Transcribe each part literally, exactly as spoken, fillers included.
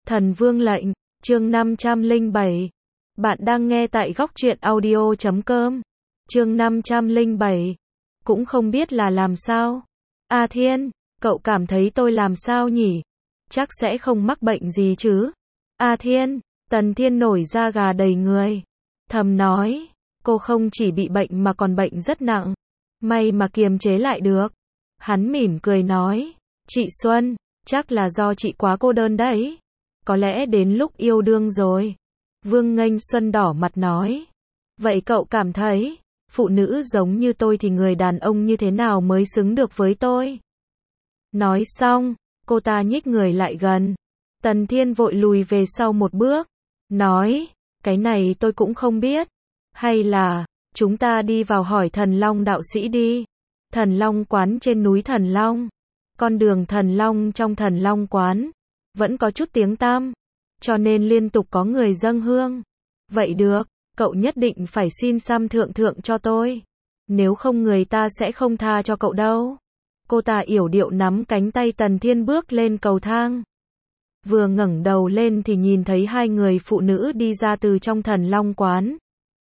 Thần Vương lệnh, chương năm trăm lẻ bảy. Bạn đang nghe tại góc truyện audio chấm com. Chương năm trăm lẻ bảy. Cũng không biết là làm sao. A Thiên, cậu cảm thấy tôi làm sao nhỉ? Chắc sẽ không mắc bệnh gì chứ? A Thiên, Tần Thiên nổi da gà đầy người. Thầm nói, cô không chỉ bị bệnh mà còn bệnh rất nặng. May mà kiềm chế lại được. Hắn mỉm cười nói, chị Xuân, chắc là do chị quá cô đơn đấy. Có lẽ đến lúc yêu đương rồi. Vương Nghênh Xuân đỏ mặt nói. Vậy cậu cảm thấy, phụ nữ giống như tôi thì người đàn ông như thế nào mới xứng được với tôi? Nói xong, cô ta nhích người lại gần. Tần Thiên vội lùi về sau một bước. Nói, cái này tôi cũng không biết. Hay là, chúng ta đi vào hỏi Thần Long đạo sĩ đi. Thần Long quán trên núi Thần Long. Con đường Thần Long trong Thần Long quán vẫn có chút tiếng tăm, cho nên liên tục có người dâng hương. Vậy được, cậu nhất định phải xin xăm thượng thượng cho tôi. Nếu không người ta sẽ không tha cho cậu đâu. Cô ta yểu điệu nắm cánh tay Tần Thiên bước lên cầu thang. Vừa ngẩng đầu lên thì nhìn thấy hai người phụ nữ đi ra từ trong Thần Long quán.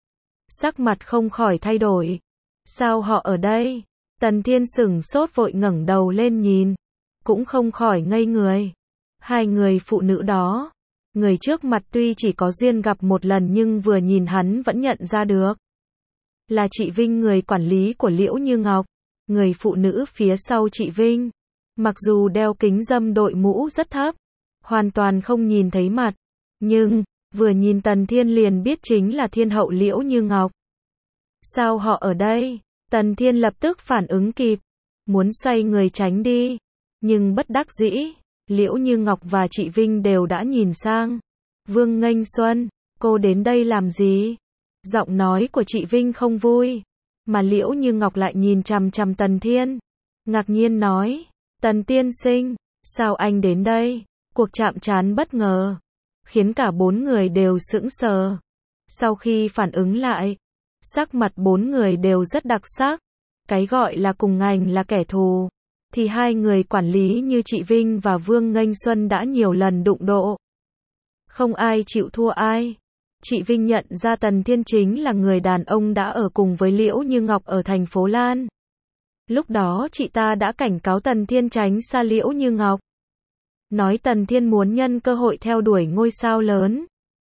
Sắc mặt không khỏi thay đổi. Sao họ ở đây? Tần Thiên sửng sốt vội ngẩng đầu lên nhìn. Cũng không khỏi ngây người. Hai người phụ nữ đó. Người trước mặt tuy chỉ có duyên gặp một lần nhưng vừa nhìn hắn vẫn nhận ra được. Là chị Vinh, người quản lý của Liễu Như Ngọc. Người phụ nữ phía sau chị Vinh. Mặc dù đeo kính râm đội mũ rất thấp. Hoàn toàn không nhìn thấy mặt. Nhưng, vừa nhìn Tần Thiên liền biết chính là thiên hậu Liễu Như Ngọc. Sao họ ở đây? Tần Thiên lập tức phản ứng kịp. Muốn xoay người tránh đi. Nhưng bất đắc dĩ. Liễu Như Ngọc và chị Vinh đều đã nhìn sang. Vương Nghênh Xuân, cô đến đây làm gì? Giọng nói của chị Vinh không vui. Mà Liễu Như Ngọc lại nhìn chằm chằm Tần Thiên. Ngạc nhiên nói, Tần tiên sinh, sao anh đến đây? Cuộc chạm trán bất ngờ. Khiến cả bốn người đều sững sờ. Sau khi phản ứng lại, sắc mặt bốn người đều rất đặc sắc. Cái gọi là cùng ngành là kẻ thù. Thì hai người quản lý như chị Vinh và Vương Nghênh Xuân đã nhiều lần đụng độ. Không ai chịu thua ai. Chị Vinh nhận ra Tần Thiên chính là người đàn ông đã ở cùng với Liễu Như Ngọc ở thành phố Lan. Lúc đó chị ta đã cảnh cáo Tần Thiên tránh xa Liễu Như Ngọc. Nói Tần Thiên muốn nhân cơ hội theo đuổi ngôi sao lớn.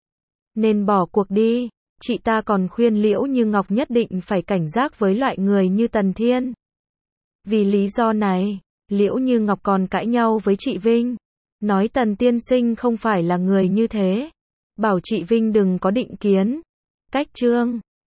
Nên bỏ cuộc đi. Chị ta còn khuyên Liễu Như Ngọc nhất định phải cảnh giác với loại người như Tần Thiên. Vì lý do này, Liễu Như Ngọc còn cãi nhau với chị Vinh. Nói Tần tiên sinh không phải là người như thế. Bảo chị Vinh đừng có định kiến. Cách chương.